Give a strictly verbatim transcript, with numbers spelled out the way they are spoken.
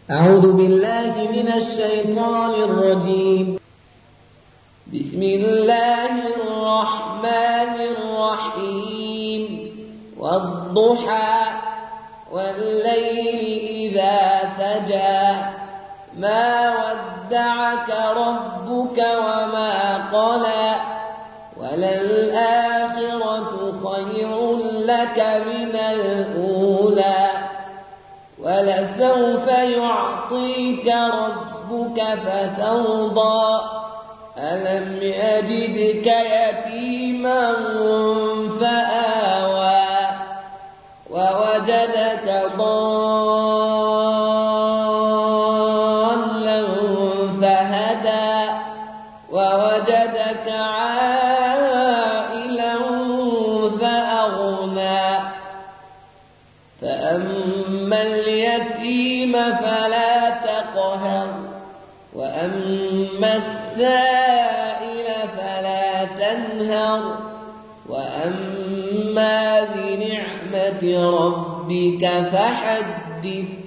أعوذ بالله من الشيطان الرجيم. بسم الله الرحمن الرحيم. والضحى والليل إذا سجى ما ودعك ربك وما قلى وللآخرة خير لك من الأولى ولسوف يعطيك ربك فترضى ألم يجدك يتيما فآوى ووجدك ضالا فهدى ووجدك عائلا فأغنى فأما اليتيم فلا تقهر وأما السائل فلا تنهر وأما بنعمة ربك فحدث.